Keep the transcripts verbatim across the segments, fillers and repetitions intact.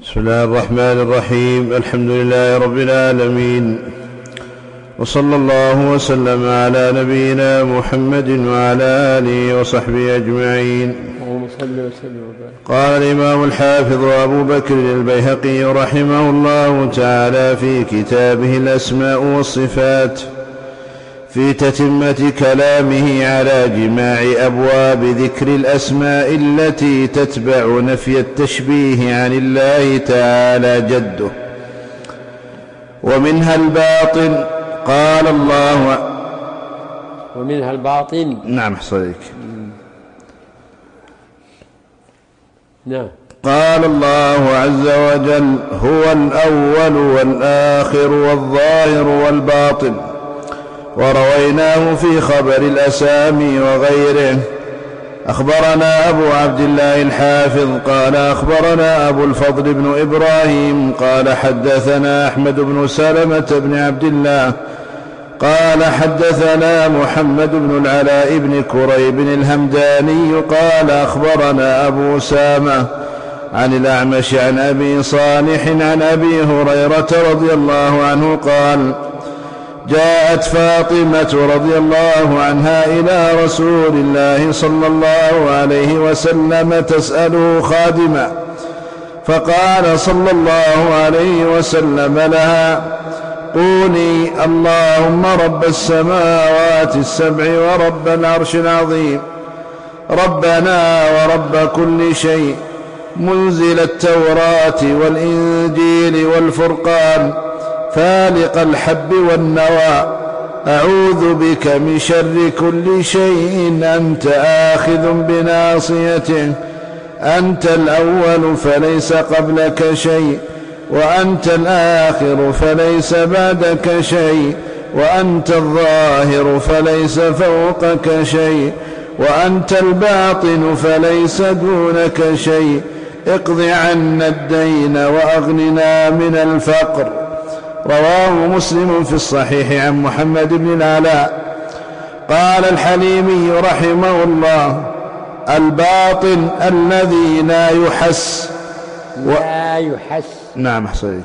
بسم الله الرحمن الرحيم. الحمد لله رب العالمين، وصلى الله وسلم على نبينا محمد وعلى آله وصحبه أجمعين. قال الإمام الحافظ أبو بكر البيهقي رحمه الله تعالى في كتابه الأسماء والصفات في تتمة كلامه على جماع أبواب ذكر الأسماء التي تتبع نفي التشبيه عن الله تعالى جده، ومنها الباطن. قال الله ومنها الباطن. نعم حصلك. نعم. قال الله عز وجل: هو الأول والآخر والظاهر والباطن. ورويناه في خبر الأسامي وغيره. أخبرنا أبو عبد الله الحافظ قال أخبرنا أبو الفضل بن إبراهيم قال حدثنا أحمد بن سلمة بن عبد الله قال حدثنا محمد بن العلاء بن كريب الهمداني قال أخبرنا أبو أسامة عن الأعمش عن أبي صالح عن أبي هريرة رضي الله عنه قال: جاءت فاطمة رضي الله عنها إلى رسول الله صلى الله عليه وسلم تسأله خادما، فقال صلى الله عليه وسلم لها: قولي اللهم رب السماوات السبع ورب العرش العظيم، ربنا ورب كل شيء، منزل التوراة والإنجيل والفرقان، فالق الحب والنوى، أعوذ بك من شر كل شيء أنت آخذ بناصيته، أنت الأول فليس قبلك شيء، وأنت الآخر فليس بعدك شيء، وأنت الظاهر فليس فوقك شيء، وأنت الباطن فليس دونك شيء، اقض عنا الدين وأغننا من الفقر. رواه مسلم في الصحيح عن محمد بن العلاء. قال الحليمي رحمه الله: الباطن الذي لا يحس و... لا يحس. نعم أحسنك.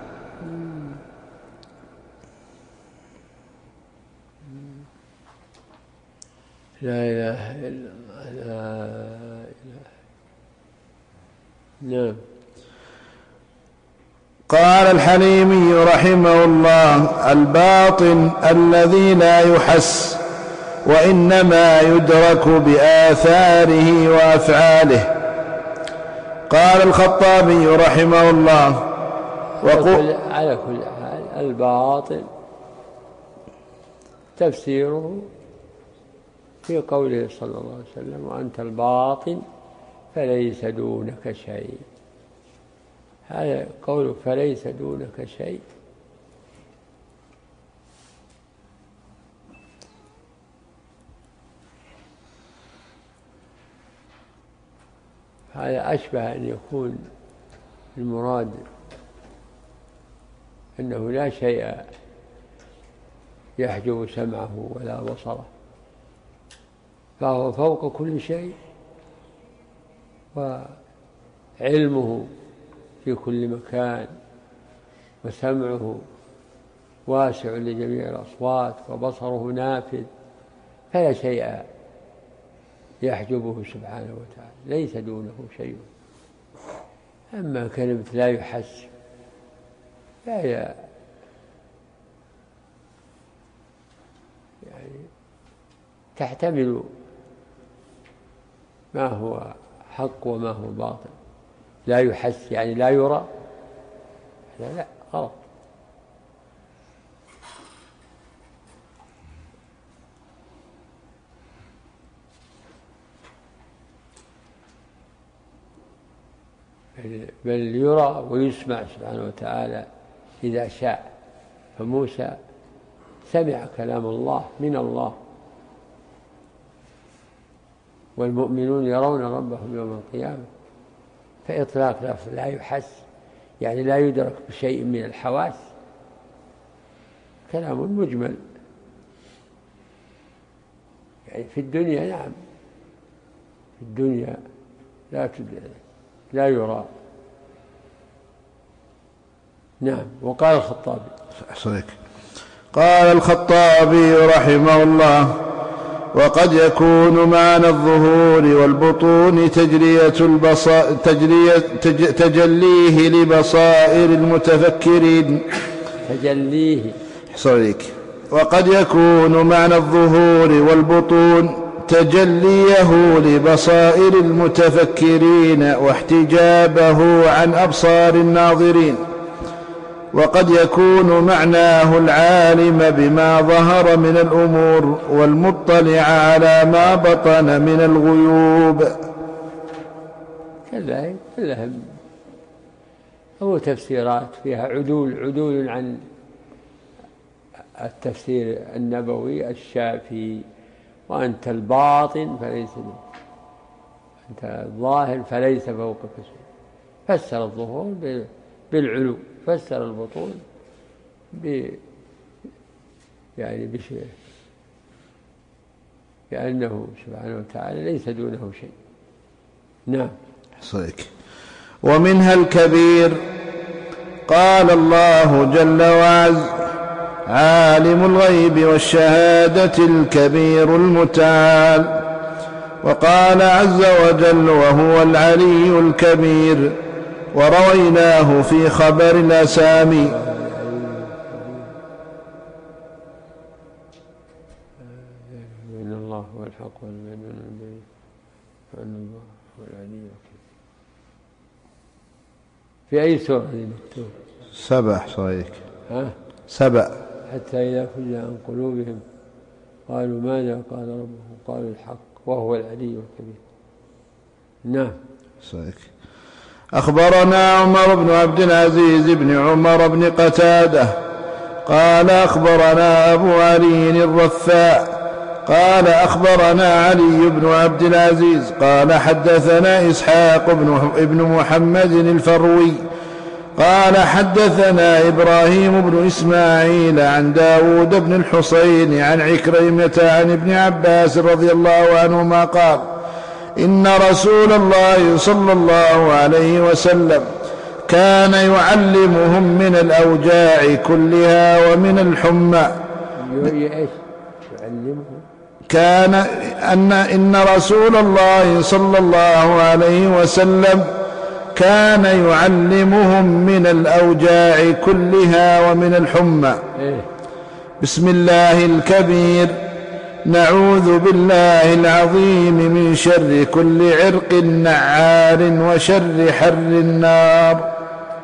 لا إله إلا الله. لا إله. نعم. قال الحليمي رحمه الله: الباطن الذي لا يحس، وإنما يدرك بآثاره وأفعاله. قال الخطابي رحمه الله: وقل على كل حال الباطن تفسيره في قوله صلى الله عليه وسلم: وأنت الباطن فليس دونك شيء. هذا قوله فليس دونك شيء هذا أشبه أن يكون المراد أنه لا شيء يحجب سمعه ولا بصره، فهو فوق كل شيء، وعلمه في كل مكان، وسمعه واسع لجميع الأصوات، وبصره نافذ، فلا شيء يحجبه سبحانه وتعالى، ليس دونه شيء. أما كلمة لا يحس لا يعني تحتمل ما هو حق وما هو باطل. لا يحس يعني لا يرى، لا لا غلط. بل يرى ويسمع سبحانه وتعالى إذا شاء. فموسى سمع كلام الله من الله، والمؤمنون يرون ربهم يوم القيامة. فإطلاق لفظ لا يحس يعني لا يدرك بشيء من الحواس كلام مجمل. يعني في الدنيا نعم، في الدنيا لا تدرك لا يرى نعم. وقال الخطابي أحسنك. قال الخطابي رحمه الله: وقد يكون معنى الظهور والبطون تجلية البصائر تجلية تج تجليه لبصائر المتفكرين تجليه حصريك. وقد يكون معنى الظهور والبطون تجليه لبصائر المتفكرين واحتجابه عن أبصار الناظرين، وقد يكون معناه العالم بما ظهر من الأمور والمطلع على ما بطن من الغيوب. كلها كلها هو تفسيرات فيها عدول عدول عن التفسير النبوي الشافي. وأنت الباطن فليس أنت الظاهر فليس فوقك شيء. فسر الظهور بالعلو، فسر البطون ب يعني بشيء كأنه سبحانه وتعالى ليس دونه شيء. نعم. صحيح. ومنها الكبير. قال الله جل وعز: عالم الغيب والشهادة الكبير المتعال. وقال عز وجل: وهو العلي الكبير. ورويناه في خبر الأسامي. إن الله هو الحق والبين وأن الله هو العلي الكبير. في أي سورة مكتوب؟ سبع. صحيح. ها؟ سبع. حتى إذا فزع عن قلوبهم قالوا ماذا قال ربهم قالوا الحق وهو العلي الكبير. نعم. صحيح. أخبرنا عمر بن عبد العزيز بن عمر بن قتادة قال أخبرنا أبو علي الرفاع قال أخبرنا علي بن عبد العزيز قال حدثنا إسحاق بن محمد الفروي قال حدثنا إبراهيم بن إسماعيل عن داود بن الحصين عن عكرمة عن ابن عباس رضي الله عنهما قال: إن رسول الله صلى الله عليه وسلم كان يعلمهم من الأوجاع كلها ومن الحمى. كان أن إن رسول الله صلى الله عليه وسلم كان يعلمهم من الأوجاع كلها ومن الحمى. بسم الله الكبير، نعوذ بالله العظيم من شر كل عرق نعار وشر حر النار.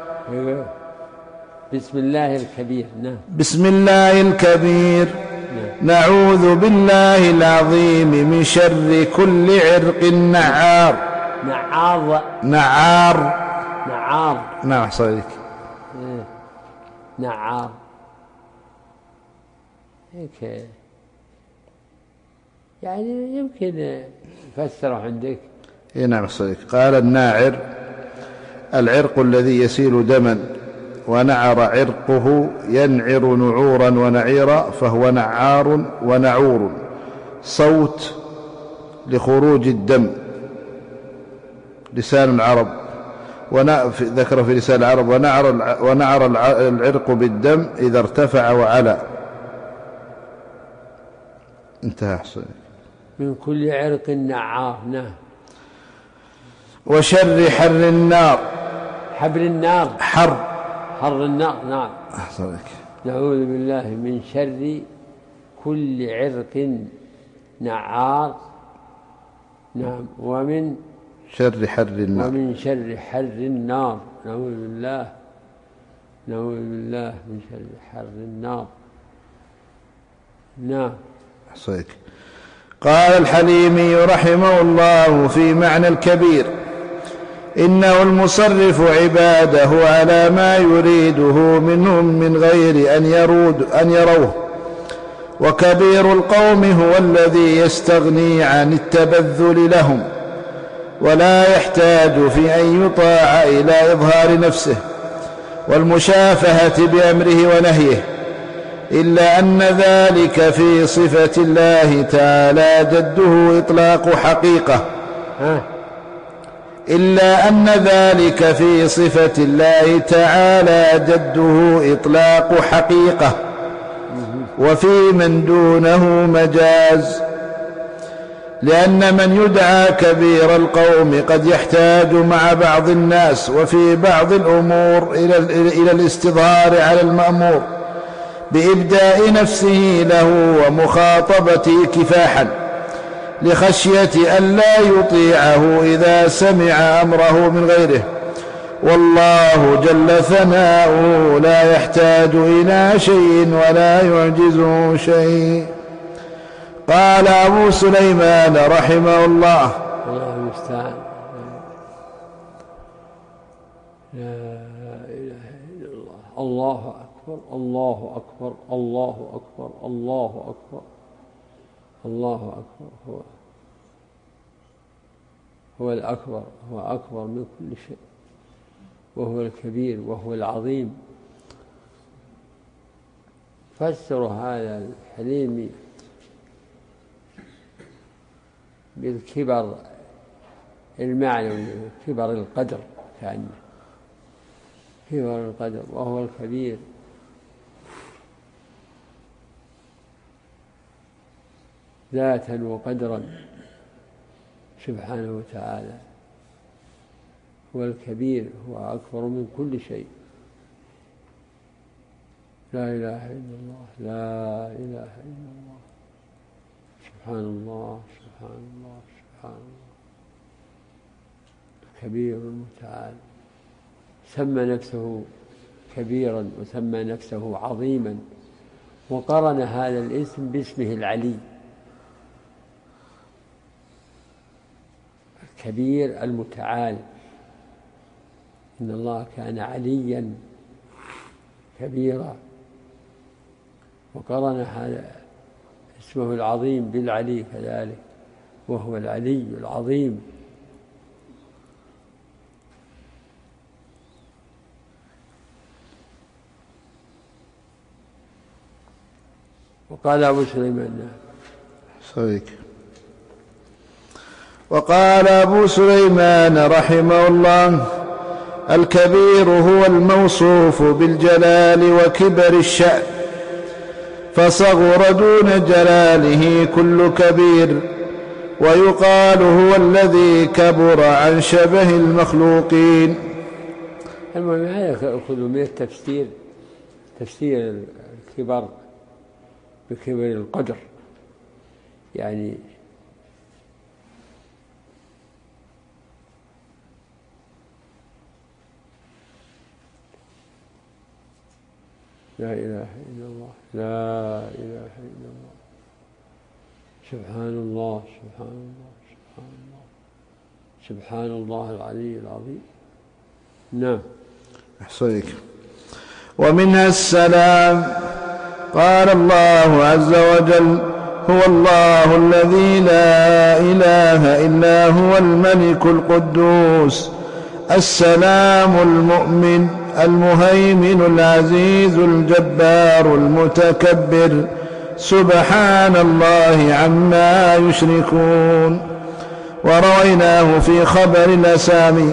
بسم الله الكبير. نعم. بسم الله الكبير، نعوذ بالله العظيم من شر كل عرق نعار. نعار. نعار. نعار. نعم صديق. نعار هيك يعني يمكن يفسره عندك. اي نعم صديق. قال: الناعر العرق الذي يسيل دما، ونعر عرقه ينعر نعورا ونعيرا، فهو نعار ونعور، صوت لخروج الدم. لسان العرب ذكر في لسان العرب: ونعر, ونعر العرق بالدم إذا ارتفع وعلى. انتهى. حسن. من كل عرق نعار. نعم. وشر حر النار. حبر النار. حر. حر النار. نعم. أحسنك. نعوذ بالله من شر كل عرق نعار. نعم. ومن شر حر النار. ومن شر حر النار. نعوذ بالله نعوذ بالله من شر حر النار. نعم. أحسنك. قال الحليمي رحمه الله في معنى الكبير: إنه المصرف عباده على ما يريده منهم من غير أن, يرود أن يروه. وكبير القوم هو الذي يستغني عن التبذل لهم ولا يحتاج في أن يطاع إلى إظهار نفسه والمشافهة بأمره ونهيه، إلا أن ذلك في صفة الله تعالى جده إطلاق حقيقة. إلا أن ذلك في صفة الله تعالى جده إطلاق حقيقة، وفي من دونه مجاز، لأن من يدعى كبير القوم قد يحتاج مع بعض الناس وفي بعض الأمور إلى الاستظهار على المأمور بإبداء نفسه له ومخاطبته كفاحا، لخشية أن لا يطيعه إذا سمع أمره من غيره، والله جل ثناؤه لا يحتاج إلى شيء ولا يعجزه شيء. قال أبو سليمان رحمه الله: الله المستعان. لا إله إلا الله. الله أكبر، الله أكبر، الله أكبر، الله أكبر، الله أكبر. هو هو الأكبر، هو أكبر من كل شيء، وهو الكبير، وهو العظيم. فسر هذا الحليم بالكبر المعنوي، كبر القدر، كأنه كبر القدر، وهو الكبير. ذاتا وقدرا سبحانه وتعالى، هو الكبير، هو أكبر من كل شيء. لا إله إلا الله، لا إله إلا الله. سبحان الله، سبحان الله، سبحان الله. الكبير المتعال سمى نفسه كبيرا وسمى نفسه عظيما، وقرن هذا الاسم باسمه العلي، الكبير المتعال. إن الله كان عليا كبيرا، وقرن هذا اسمه العظيم بالعلي كذلك، وهو العلي العظيم. وقال أبو سليمان صديق وقال أبو سليمان رحمه الله: الكبير هو الموصوف بالجلال وكبر الشأن، فصغر دون جلاله كل كبير، ويقال هو الذي كبر عن شبه المخلوقين. المهم هذا يأخذ من التفسير، تفسير الكبر بكبر القدر، يعني لا إله إلا الله، لا إله إلا الله. سبحان الله، سبحان الله، سبحان الله، سبحان الله العلي العظيم. نعم. أحسنك. ومنها السلام. قال الله عز وجل: هو الله الذي لا إله إلا هو الملك القدوس السلام المؤمن المهيمن العزيز الجبار المتكبر، سبحان الله عما يشركون. ورويناه في خبر الأسامي.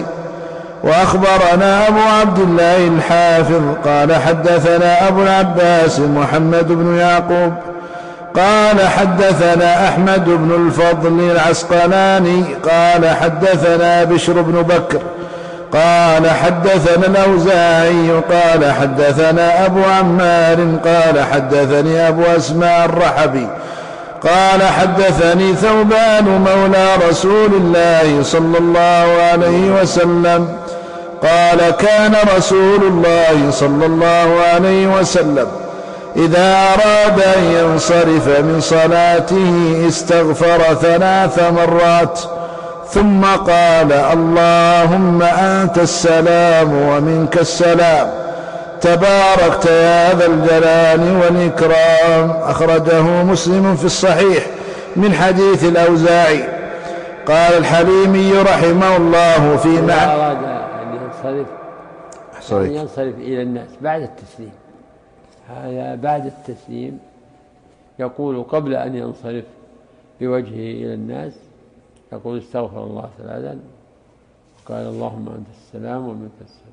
وأخبرنا أبو عبد الله الحافظ قال حدثنا أبو العباس محمد بن يعقوب قال حدثنا أحمد بن الفضل العسقلاني قال حدثنا بشر بن بكر قال حدثنا الأوزاعي قال حدثنا أبو عمار قال حدثني أبو أسماء الرحبي قال حدثني ثوبان مولى رسول الله صلى الله عليه وسلم قال كان رسول الله صلى الله عليه وسلم إذا أراد أن ينصرف من صلاته استغفر ثلاث مرات ثم قال: اللهم أنت السلام ومنك السلام تباركت يا ذا الجلال والإكرام. أخرجه مسلم في الصحيح من حديث الأوزاعي. قال الحليمي رحمه الله في معنى أراد أن ينصرف أن ينصرف إلى الناس بعد التسليم، هذا بعد التسليم يقول قبل أن ينصرف بوجهه إلى الناس يقول استغفر الله ثلاثا قال اللهم أنت السلام ومنك السلام.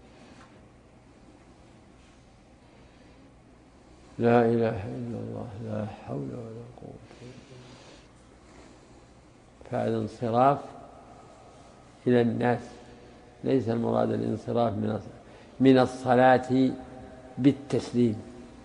لا إله إلا الله لا حول ولا قوة إلا بالله. فهذا انصراف إلى الناس، ليس المراد الانصراف من الصلاة بالتسليم.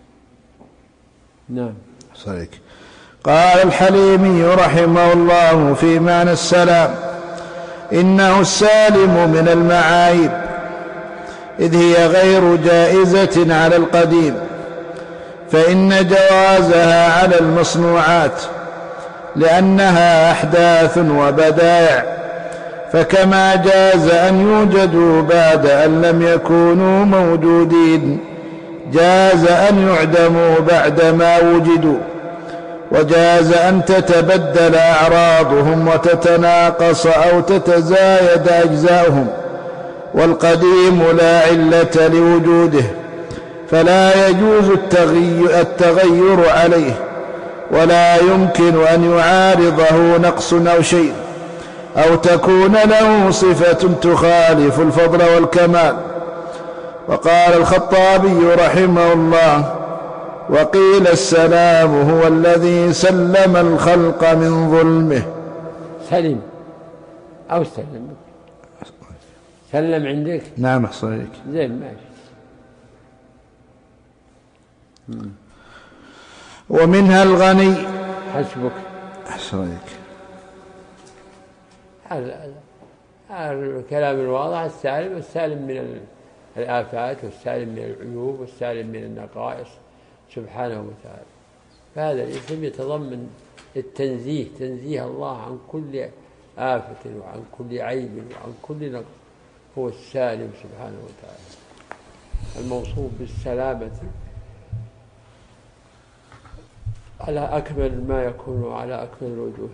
نعم. صحيح. قال الحليمي رحمه الله في معنى السلام: إنه السالم من المعايب، إذ هي غير جائزة على القديم، فإن جوازها على المصنوعات لأنها أحداث وبدائع، فكما جاز أن يوجدوا بعد أن لم يكونوا موجودين، جاز أن يعدموا بعدما وجدوا، وجاز أن تتبدل أعراضهم وتتناقص أو تتزايد أجزاؤهم، والقديم لا علة لوجوده، فلا يجوز التغير عليه، ولا يمكن أن يعارضه نقص أو شيء، أو تكون له صفة تخالف الفضل والكمال. وقال الخطابي رحمه الله: وقيل السلام هو الذي سلم الخلق من ظلمه. سلم أو سلم سلم عندك؟ نعم أحصيك. زين ماشي. ومنها الغني. حسبك. أحصيك. هذا الكلام الواضح: السالم السالم من الآفات، والسالم من العيوب، والسالم من النقائص سبحانه وتعالى. فهذا الاسم يتضمن التنزيه، تنزيه الله عن كل آفة وعن كل عيب وعن كل نقص. هو السالم سبحانه وتعالى الموصوف بالسلامة على أكمل ما يكون وعلى أكمل الوجوه.